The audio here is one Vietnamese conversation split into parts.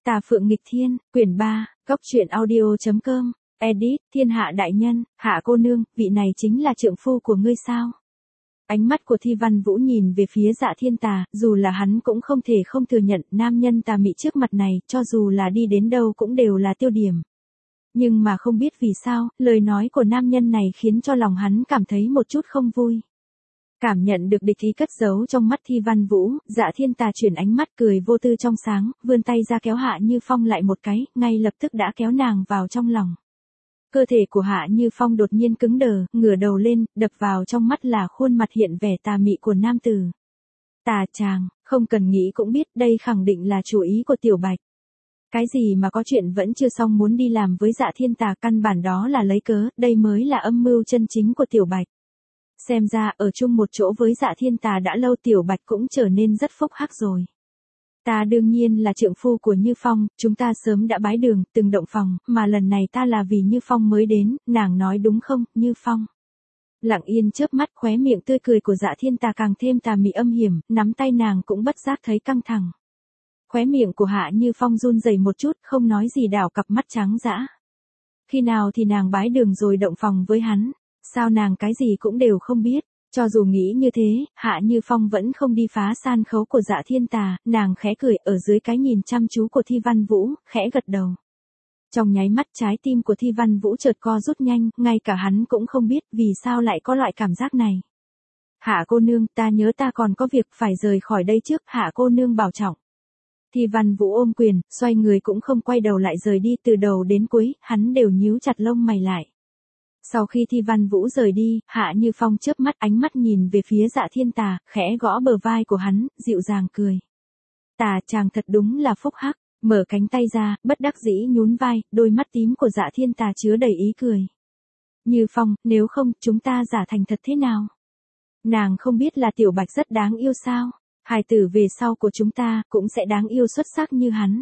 Tà Phượng nghịch thiên, quyển 3, Cốc truyện audio.com, edit, thiên hạ đại nhân, Hạ cô nương, vị này chính là trượng phu của ngươi sao? Ánh mắt của Thi Văn Vũ nhìn về phía Dạ Thiên Tà, dù là hắn cũng không thể không thừa nhận nam nhân tà mị trước mặt này, cho dù là đi đến đâu cũng đều là tiêu điểm. Nhưng mà không biết vì sao, lời nói của nam nhân này khiến cho lòng hắn cảm thấy một chút không vui. Cảm nhận được địch ý cất giấu trong mắt Thi Văn Vũ, Dạ Thiên Tà chuyển ánh mắt cười vô tư trong sáng, vươn tay ra kéo Hạ Như Phong lại một cái, ngay lập tức đã kéo nàng vào trong lòng. Cơ thể của Hạ Như Phong đột nhiên cứng đờ, ngửa đầu lên, đập vào trong mắt là khuôn mặt hiện vẻ tà mị của nam tử. Tà chàng, không cần nghĩ cũng biết đây khẳng định là chủ ý của Tiểu Bạch. Cái gì mà có chuyện vẫn chưa xong muốn đi làm với Dạ Thiên Tà, căn bản đó là lấy cớ, đây mới là âm mưu chân chính của Tiểu Bạch. Xem ra ở chung một chỗ với Dạ Thiên Tà đã lâu, Tiểu Bạch cũng trở nên rất phúc hắc rồi. Ta đương nhiên là trượng phu của Như Phong, chúng ta sớm đã bái đường, từng động phòng, mà lần này ta là vì Như Phong mới đến, nàng nói đúng không, Như Phong? Lặng yên chớp mắt, khóe miệng tươi cười của Dạ Thiên Tà càng thêm tà mị âm hiểm, nắm tay nàng cũng bất giác thấy căng thẳng. Khóe miệng của Hạ Như Phong run rẩy một chút, không nói gì, đảo cặp mắt trắng dã. Khi nào thì nàng bái đường rồi động phòng với hắn? Sao nàng cái gì cũng đều không biết? Cho dù nghĩ như thế, Hạ Như Phong vẫn không đi phá san khấu của Dạ Thiên Tà, nàng khẽ cười ở dưới cái nhìn chăm chú của Thi Văn Vũ, khẽ gật đầu. Trong nháy mắt trái tim của Thi Văn Vũ chợt co rút nhanh, ngay cả hắn cũng không biết vì sao lại có loại cảm giác này. Hạ cô nương, ta nhớ ta còn có việc phải rời khỏi đây trước, Hạ cô nương bảo trọng. Thi Văn Vũ ôm quyền, xoay người cũng không quay đầu lại rời đi, từ đầu đến cuối, hắn đều nhíu chặt lông mày lại. Sau khi Thi Văn Vũ rời đi, Hạ Như Phong chớp mắt, ánh mắt nhìn về phía Dạ Thiên Tà, khẽ gõ bờ vai của hắn, dịu dàng cười. Tà chàng thật đúng là phúc hắc, mở cánh tay ra, bất đắc dĩ nhún vai, đôi mắt tím của Dạ Thiên Tà chứa đầy ý cười. Như Phong, nếu không, chúng ta giả thành thật thế nào? Nàng không biết là Tiểu Bạch rất đáng yêu sao? Hài tử về sau của chúng ta, cũng sẽ đáng yêu xuất sắc như hắn.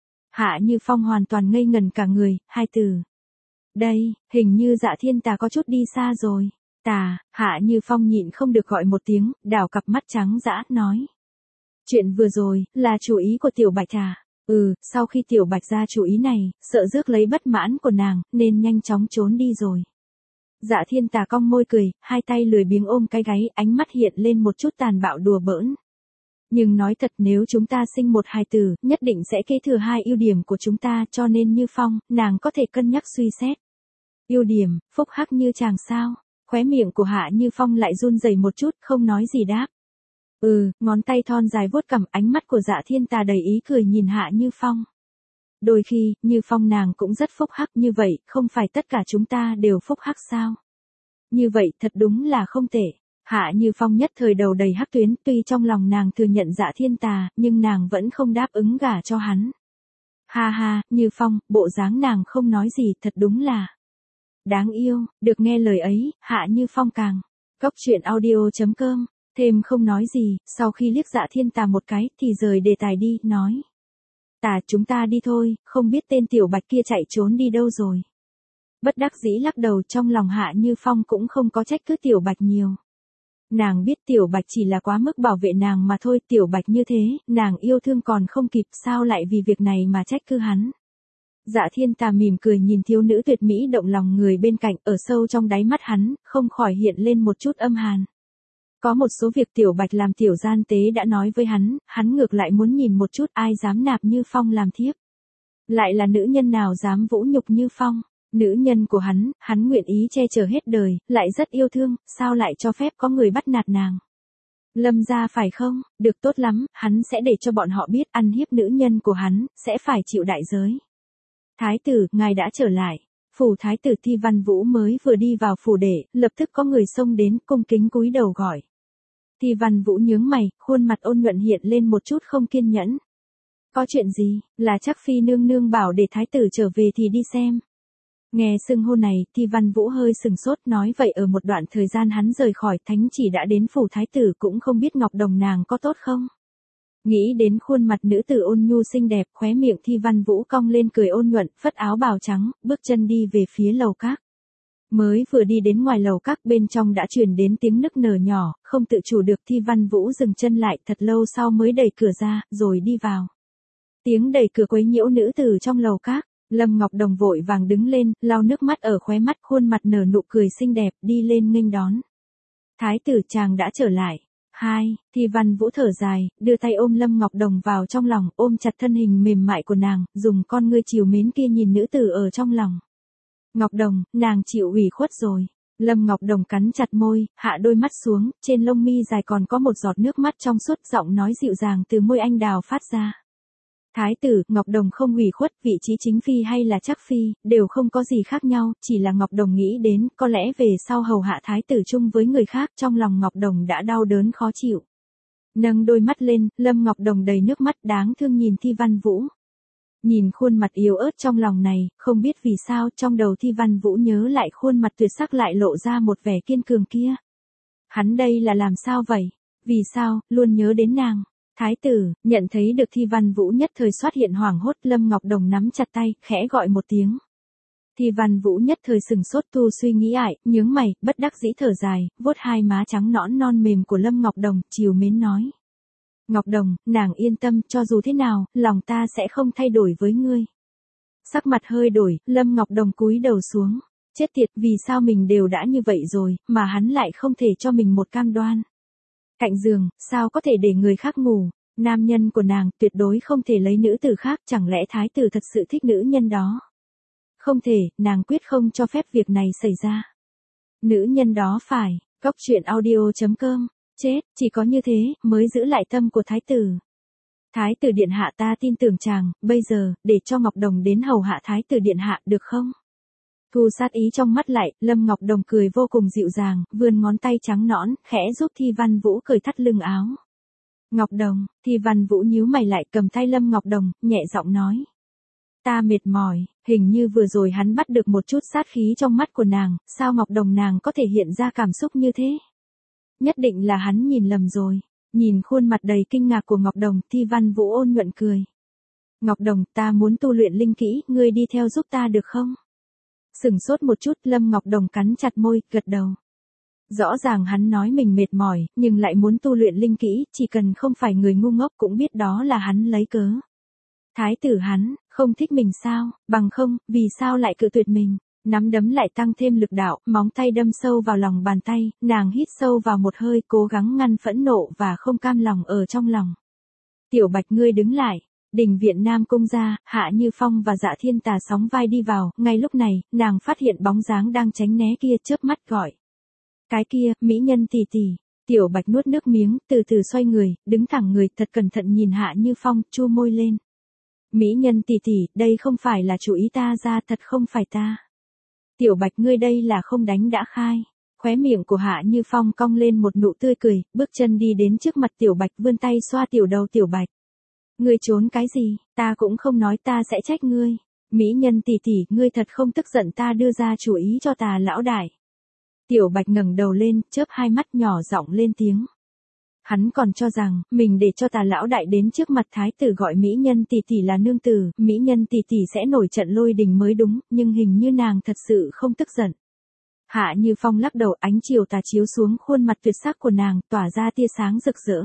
Hạ Như Phong hoàn toàn ngây ngẩn cả người, hai từ. Đây, hình như Dạ Thiên Tà có chút đi xa rồi. Tà, Hạ Như Phong nhịn không được gọi một tiếng, đảo cặp mắt trắng dã, nói. Chuyện vừa rồi, là chủ ý của Tiểu Bạch à? Sau khi Tiểu Bạch ra chủ ý này, sợ rước lấy bất mãn của nàng, nên nhanh chóng trốn đi rồi. Dạ Thiên Tà cong môi cười, hai tay lười biếng ôm cái gáy, ánh mắt hiện lên một chút tàn bạo đùa bỡn. Nhưng nói thật, nếu chúng ta sinh một hài tử, nhất định sẽ kế thừa hai ưu điểm của chúng ta, cho nên Như Phong, nàng có thể cân nhắc suy xét. Ưu điểm, phúc hắc như chàng sao? Khóe miệng của Hạ Như Phong lại run rẩy một chút, không nói gì đáp. Ngón tay thon dài vuốt cằm, ánh mắt của Dạ Thiên Tà đầy ý cười nhìn Hạ Như Phong. Đôi khi, Như Phong nàng cũng rất phúc hắc, như vậy, không phải tất cả chúng ta đều phúc hắc sao? Như vậy, thật đúng là không tệ. Hạ Như Phong nhất thời đầu đầy hắc tuyến, tuy trong lòng nàng thừa nhận Dạ Thiên Tà, nhưng nàng vẫn không đáp ứng gả cho hắn. Ha ha, Như Phong, bộ dáng nàng không nói gì, thật đúng là đáng yêu. Được nghe lời ấy, Hạ Như Phong càng. Cốc truyện audio.com, thêm không nói gì, sau khi liếc Dạ Thiên Tà một cái, thì rời đề tài đi, nói. Tà, chúng ta đi thôi, không biết tên Tiểu Bạch kia chạy trốn đi đâu rồi. Bất đắc dĩ lắc đầu, trong lòng Hạ Như Phong cũng không có trách cứ Tiểu Bạch nhiều. Nàng biết Tiểu Bạch chỉ là quá mức bảo vệ nàng mà thôi, Tiểu Bạch như thế, nàng yêu thương còn không kịp, sao lại vì việc này mà trách cứ hắn. Dạ Thiên Tà mỉm cười nhìn thiếu nữ tuyệt mỹ động lòng người bên cạnh, ở sâu trong đáy mắt hắn, không khỏi hiện lên một chút âm hàn. Có một số việc Tiểu Bạch làm tiểu gian tế đã nói với hắn ngược lại muốn nhìn một chút ai dám nạp Như Phong làm thiếp. Lại là nữ nhân nào dám vũ nhục Như Phong. Nữ nhân của hắn nguyện ý che chở hết đời, lại rất yêu thương, sao lại cho phép có người bắt nạt nàng. Lâm gia phải không? Được, tốt lắm, hắn sẽ để cho bọn họ biết ăn hiếp nữ nhân của hắn, sẽ phải chịu đại giới. Thái tử, ngài đã trở lại. Phủ thái tử Thi Văn Vũ mới vừa đi vào phủ để, lập tức có người xông đến, cung kính cúi đầu gọi. Thi Văn Vũ nhướng mày, khuôn mặt ôn nhuận hiện lên một chút không kiên nhẫn. Có chuyện gì, là chắc phi nương nương bảo để thái tử trở về thì đi xem. Nghe xưng hô này, Thi Văn Vũ hơi sừng sốt, nói vậy ở một đoạn thời gian hắn rời khỏi thánh chỉ đã đến phủ thái tử, cũng không biết Ngọc Đồng nàng có tốt không. Nghĩ đến khuôn mặt nữ tử ôn nhu xinh đẹp, khóe miệng Thi Văn Vũ cong lên cười ôn nhuận, phất áo bào trắng, bước chân đi về phía lầu các. Mới vừa đi đến ngoài lầu các, bên trong đã truyền đến tiếng nức nở nhỏ, không tự chủ được Thi Văn Vũ dừng chân lại, thật lâu sau mới đẩy cửa ra, rồi đi vào. Tiếng đẩy cửa quấy nhiễu nữ tử trong lầu các. Lâm Ngọc Đồng vội vàng đứng lên, lau nước mắt ở khóe mắt, khuôn mặt nở nụ cười xinh đẹp, đi lên nghênh đón. Thái tử chàng đã trở lại. Hai, Thi Văn Vũ thở dài, đưa tay ôm Lâm Ngọc Đồng vào trong lòng, ôm chặt thân hình mềm mại của nàng, dùng con ngươi trìu mến kia nhìn nữ tử ở trong lòng. Ngọc Đồng, nàng chịu ủy khuất rồi. Lâm Ngọc Đồng cắn chặt môi, hạ đôi mắt xuống, trên lông mi dài còn có một giọt nước mắt trong suốt, giọng nói dịu dàng từ môi anh đào phát ra. Thái tử, Ngọc Đồng không ủy khuất, vị trí chính phi hay là trắc phi, đều không có gì khác nhau, chỉ là Ngọc Đồng nghĩ đến, có lẽ về sau hầu hạ thái tử chung với người khác, trong lòng Ngọc Đồng đã đau đớn khó chịu. Nâng đôi mắt lên, Lâm Ngọc Đồng đầy nước mắt đáng thương nhìn Thi Văn Vũ. Nhìn khuôn mặt yếu ớt trong lòng này, không biết vì sao trong đầu Thi Văn Vũ nhớ lại khuôn mặt tuyệt sắc lại lộ ra một vẻ kiên cường kia. Hắn đây là làm sao vậy? Vì sao, luôn nhớ đến nàng? Thái tử, nhận thấy được Thi Văn Vũ nhất thời xuất hiện hoảng hốt, Lâm Ngọc Đồng nắm chặt tay, khẽ gọi một tiếng. Thi Văn Vũ nhất thời sừng sốt, tu suy nghĩ ải, nhướng mày, bất đắc dĩ thở dài, vuốt hai má trắng nõn non mềm của Lâm Ngọc Đồng, trìu mến nói. Ngọc Đồng, nàng yên tâm, cho dù thế nào, lòng ta sẽ không thay đổi với ngươi. Sắc mặt hơi đổi, Lâm Ngọc Đồng cúi đầu xuống. Chết tiệt, vì sao mình đều đã như vậy rồi, mà hắn lại không thể cho mình một cam đoan. Cạnh giường, sao có thể để người khác ngủ, nam nhân của nàng tuyệt đối không thể lấy nữ tử khác, chẳng lẽ thái tử thật sự thích nữ nhân đó? Không thể, nàng quyết không cho phép việc này xảy ra. Nữ nhân đó phải, Góc Truyện Audio.com, chết, chỉ có như thế, mới giữ lại tâm của thái tử. Thái tử điện hạ ta tin tưởng chàng, bây giờ, để cho Ngọc Đồng đến hầu hạ thái tử điện hạ được không? Thu sát ý trong mắt lại, Lâm Ngọc Đồng cười vô cùng dịu dàng, vươn ngón tay trắng nõn, khẽ giúp Thi Văn Vũ cởi thắt lưng áo. Ngọc Đồng, Thi Văn Vũ nhíu mày lại, cầm tay Lâm Ngọc Đồng, nhẹ giọng nói. Ta mệt mỏi, hình như vừa rồi hắn bắt được một chút sát khí trong mắt của nàng, sao Ngọc Đồng nàng có thể hiện ra cảm xúc như thế? Nhất định là hắn nhìn lầm rồi. Nhìn khuôn mặt đầy kinh ngạc của Ngọc Đồng, Thi Văn Vũ ôn nhuận cười. Ngọc Đồng, ta muốn tu luyện linh kỹ, ngươi đi theo giúp ta được không? Sừng sốt một chút, Lâm Ngọc Đồng cắn chặt môi, gật đầu. Rõ ràng hắn nói mình mệt mỏi, nhưng lại muốn tu luyện linh kỹ, chỉ cần không phải người ngu ngốc cũng biết đó là hắn lấy cớ. Thái tử hắn, không thích mình sao, bằng không, vì sao lại cự tuyệt mình? Nắm đấm lại tăng thêm lực đạo, móng tay đâm sâu vào lòng bàn tay, nàng hít sâu vào một hơi, cố gắng ngăn phẫn nộ và không cam lòng ở trong lòng. Tiểu Bạch ngươi đứng lại. Đình viện Nam Cung ra, Hạ Như Phong và Dạ Thiên Tà sóng vai đi vào, ngay lúc này, nàng phát hiện bóng dáng đang tránh né kia, chớp mắt gọi. Cái kia, mỹ nhân tỷ tỷ. Tiểu Bạch nuốt nước miếng, từ từ xoay người, đứng thẳng người, thật cẩn thận nhìn Hạ Như Phong, chu môi lên. Mỹ nhân tỷ tỷ, đây không phải là chủ ý ta ra, thật không phải ta. Tiểu Bạch ngươi đây là không đánh đã khai. Khóe miệng của Hạ Như Phong cong lên một nụ tươi cười, bước chân đi đến trước mặt Tiểu Bạch, vươn tay xoa tiểu đầu Tiểu Bạch. Ngươi trốn cái gì, ta cũng không nói, ta sẽ trách ngươi. Mỹ nhân tỷ tỷ, ngươi thật không tức giận ta đưa ra chủ ý cho Tà lão đại. Tiểu Bạch ngẩng đầu lên, chớp hai mắt nhỏ giọng lên tiếng. Hắn còn cho rằng, mình để cho Tà lão đại đến trước mặt thái tử gọi mỹ nhân tỷ tỷ là nương tử, mỹ nhân tỷ tỷ sẽ nổi trận lôi đình mới đúng, nhưng hình như nàng thật sự không tức giận. Hạ Như Phong lắc đầu, ánh chiều tà chiếu xuống khuôn mặt tuyệt sắc của nàng, tỏa ra tia sáng rực rỡ.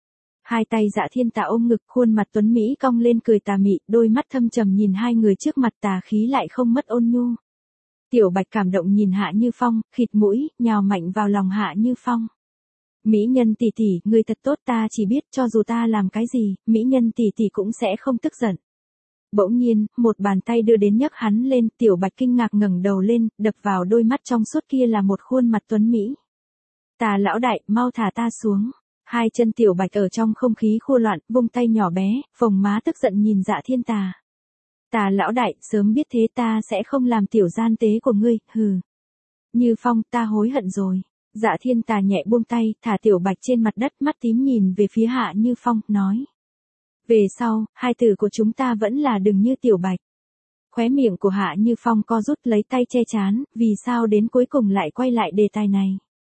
Hai tay Dạ Thiên Tà ôm ngực, khuôn mặt tuấn mỹ cong lên cười tà mị, đôi mắt thâm trầm nhìn hai người trước mặt, tà khí lại không mất ôn nhu. Tiểu Bạch cảm động nhìn Hạ Như Phong, khịt mũi, nhào mạnh vào lòng Hạ Như Phong. Mỹ nhân tỷ tỷ, ngươi thật tốt, ta chỉ biết cho dù ta làm cái gì, mỹ nhân tỷ tỷ cũng sẽ không tức giận. Bỗng nhiên, một bàn tay đưa đến nhấc hắn lên, Tiểu Bạch kinh ngạc ngẩng đầu lên, đập vào đôi mắt trong suốt kia là một khuôn mặt tuấn mỹ. Tà lão đại, mau thả ta xuống. Hai chân Tiểu Bạch ở trong không khí khô loạn, vung tay nhỏ bé, phồng má tức giận nhìn Dạ Thiên Tà. Tà lão đại, sớm biết thế ta sẽ không làm tiểu gian tế của ngươi, hừ. Như Phong, ta hối hận rồi. Dạ Thiên Tà nhẹ buông tay, thả Tiểu Bạch trên mặt đất, mắt tím nhìn về phía Hạ Như Phong, nói. Về sau, hai từ của chúng ta vẫn là đừng như Tiểu Bạch. Khóe miệng của Hạ Như Phong co rút, lấy tay che chán, vì sao đến cuối cùng lại quay lại đề tài này.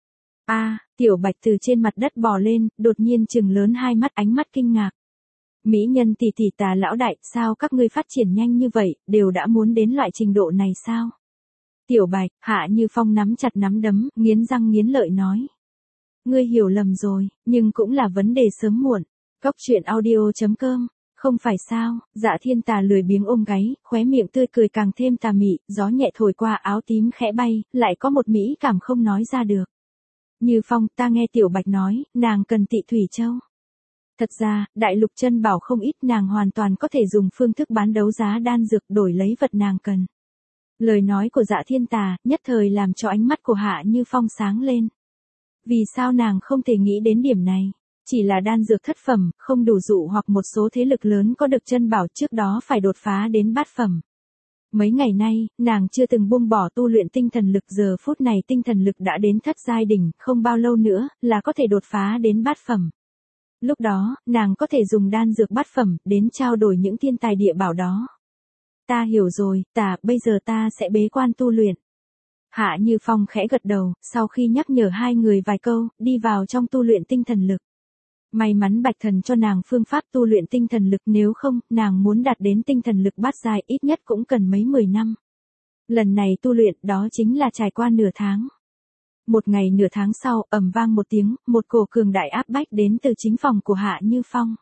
Tiểu Bạch từ trên mặt đất bò lên, đột nhiên trừng lớn hai mắt, ánh mắt kinh ngạc. Mỹ nhân tỷ tỷ, Tà lão đại, sao các ngươi phát triển nhanh như vậy, đều đã muốn đến loại trình độ này sao? Tiểu Bạch, Hạ Như Phong nắm chặt nắm đấm, nghiến răng nghiến lợi nói. Ngươi hiểu lầm rồi, nhưng cũng là vấn đề sớm muộn. Góc Truyện Audio.com Không phải sao, Dạ Thiên Tà lười biếng ôm gáy, khóe miệng tươi cười càng thêm tà mị, gió nhẹ thổi qua áo tím khẽ bay, lại có một mỹ cảm không nói ra được. Như Phong, ta nghe Tiểu Bạch nói, nàng cần Tị Thủy Châu. Thật ra, Đại Lục Chân Bảo không ít, nàng hoàn toàn có thể dùng phương thức bán đấu giá đan dược đổi lấy vật nàng cần. Lời nói của Dạ Thiên Tà, nhất thời làm cho ánh mắt của Hạ Như Phong sáng lên. Vì sao nàng không thể nghĩ đến điểm này? Chỉ là đan dược thất phẩm, không đủ dụ hoặc một số thế lực lớn có được chân bảo trước đó phải đột phá đến bát phẩm. Mấy ngày nay, nàng chưa từng buông bỏ tu luyện tinh thần lực, giờ phút này tinh thần lực đã đến thất giai đỉnh, không bao lâu nữa, là có thể đột phá đến bát phẩm. Lúc đó, nàng có thể dùng đan dược bát phẩm, đến trao đổi những thiên tài địa bảo đó. Ta hiểu rồi, bây giờ ta sẽ bế quan tu luyện. Hạ Như Phong khẽ gật đầu, sau khi nhắc nhở hai người vài câu, đi vào trong tu luyện tinh thần lực. May mắn Bạch Thần cho nàng phương pháp tu luyện tinh thần lực, nếu không, nàng muốn đạt đến tinh thần lực bát giai ít nhất cũng cần mấy 10 năm. Lần này tu luyện đó chính là trải qua nửa tháng. Một ngày nửa tháng sau, ầm vang một tiếng, một cổ cường đại áp bách đến từ chính phòng của Hạ Như Phong.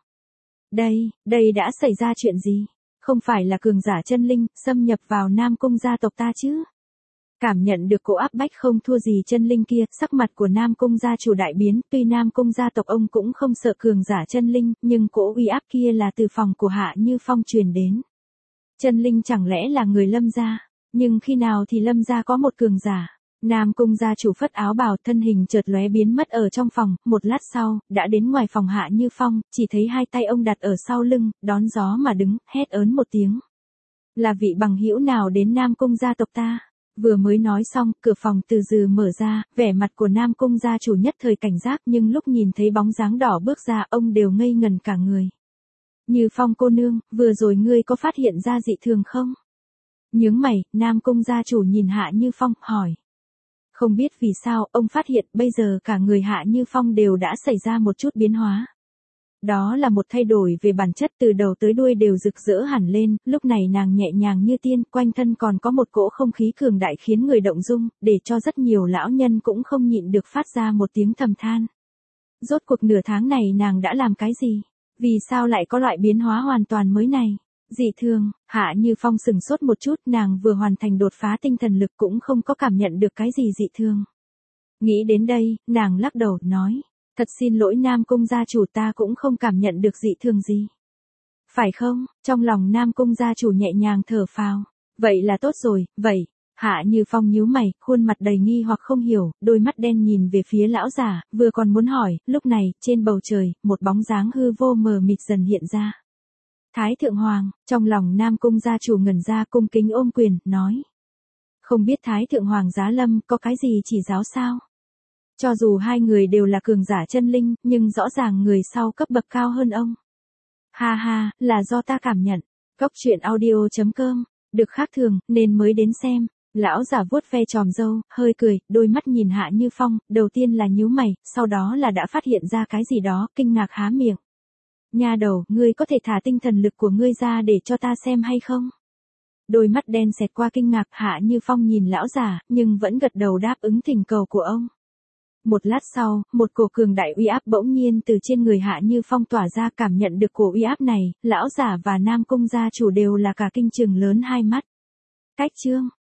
Đây đã xảy ra chuyện gì? Không phải là cường giả chân linh, xâm nhập vào Nam Cung gia tộc ta chứ? Cảm nhận được cỗ áp bách không thua gì chân linh kia, sắc mặt của Nam Cung gia chủ đại biến, tuy Nam Cung gia tộc ông cũng không sợ cường giả chân linh, nhưng cỗ uy áp kia là từ phòng của Hạ Như Phong truyền đến. Chân linh chẳng lẽ là người Lâm gia? Nhưng khi nào thì Lâm gia có một cường giả? Nam Cung gia chủ phất áo bào, thân hình chợt lóe biến mất ở trong phòng, một lát sau, đã đến ngoài phòng Hạ Như Phong, chỉ thấy hai tay ông đặt ở sau lưng, đón gió mà đứng, hét ớn một tiếng. Là vị bằng hữu nào đến Nam Cung gia tộc ta? Vừa mới nói xong, cửa phòng từ từ mở ra, vẻ mặt của Nam Cung gia chủ nhất thời cảnh giác, nhưng lúc nhìn thấy bóng dáng đỏ bước ra, ông đều ngây ngần cả người. Như Phong cô nương, vừa rồi ngươi có phát hiện ra dị thường không? Nhướng mày, Nam Cung gia chủ nhìn Hạ Như Phong, hỏi. Không biết vì sao, ông phát hiện bây giờ cả người Hạ Như Phong đều đã xảy ra một chút biến hóa. Đó là một thay đổi về bản chất, từ đầu tới đuôi đều rực rỡ hẳn lên, lúc này nàng nhẹ nhàng như tiên, quanh thân còn có một cỗ không khí cường đại khiến người động dung, để cho rất nhiều lão nhân cũng không nhịn được phát ra một tiếng thầm than. Rốt cuộc nửa tháng này nàng đã làm cái gì? Vì sao lại có loại biến hóa hoàn toàn mới này? Dị thường, Hạ Như Phong sừng sốt một chút, nàng vừa hoàn thành đột phá tinh thần lực cũng không có cảm nhận được cái gì dị thường. Nghĩ đến đây, nàng lắc đầu, nói. Thật xin lỗi Nam Cung gia chủ, ta cũng không cảm nhận được dị thường gì. Phải không? Trong lòng Nam Cung gia chủ nhẹ nhàng thở phào. Vậy là tốt rồi, vậy. Hạ Như Phong nhíu mày, khuôn mặt đầy nghi hoặc không hiểu, đôi mắt đen nhìn về phía lão giả, vừa còn muốn hỏi, lúc này, trên bầu trời, một bóng dáng hư vô mờ mịt dần hiện ra. Thái Thượng Hoàng, trong lòng Nam Cung gia chủ ngẩn ra, cung kính ôm quyền, nói. Không biết Thái Thượng Hoàng giá lâm có cái gì chỉ giáo sao? Cho dù hai người đều là cường giả chân linh, nhưng rõ ràng người sau cấp bậc cao hơn ông. Ha ha, là do ta cảm nhận. Cốc truyện audio.com, được khác thường, nên mới đến xem. Lão giả vuốt ve tròm râu, hơi cười, đôi mắt nhìn Hạ Như Phong, đầu tiên là nhíu mày, sau đó là đã phát hiện ra cái gì đó, kinh ngạc há miệng. Nha đầu, ngươi có thể thả tinh thần lực của ngươi ra để cho ta xem hay không? Đôi mắt đen xẹt qua kinh ngạc, Hạ Như Phong nhìn lão giả, nhưng vẫn gật đầu đáp ứng thỉnh cầu của ông. Một lát sau, một cổ cường đại uy áp bỗng nhiên từ trên người Hạ Như Phong tỏa ra, cảm nhận được cổ uy áp này, lão giả và Nam Cung gia chủ đều là cả kinh trừng lớn hai mắt. Cách chương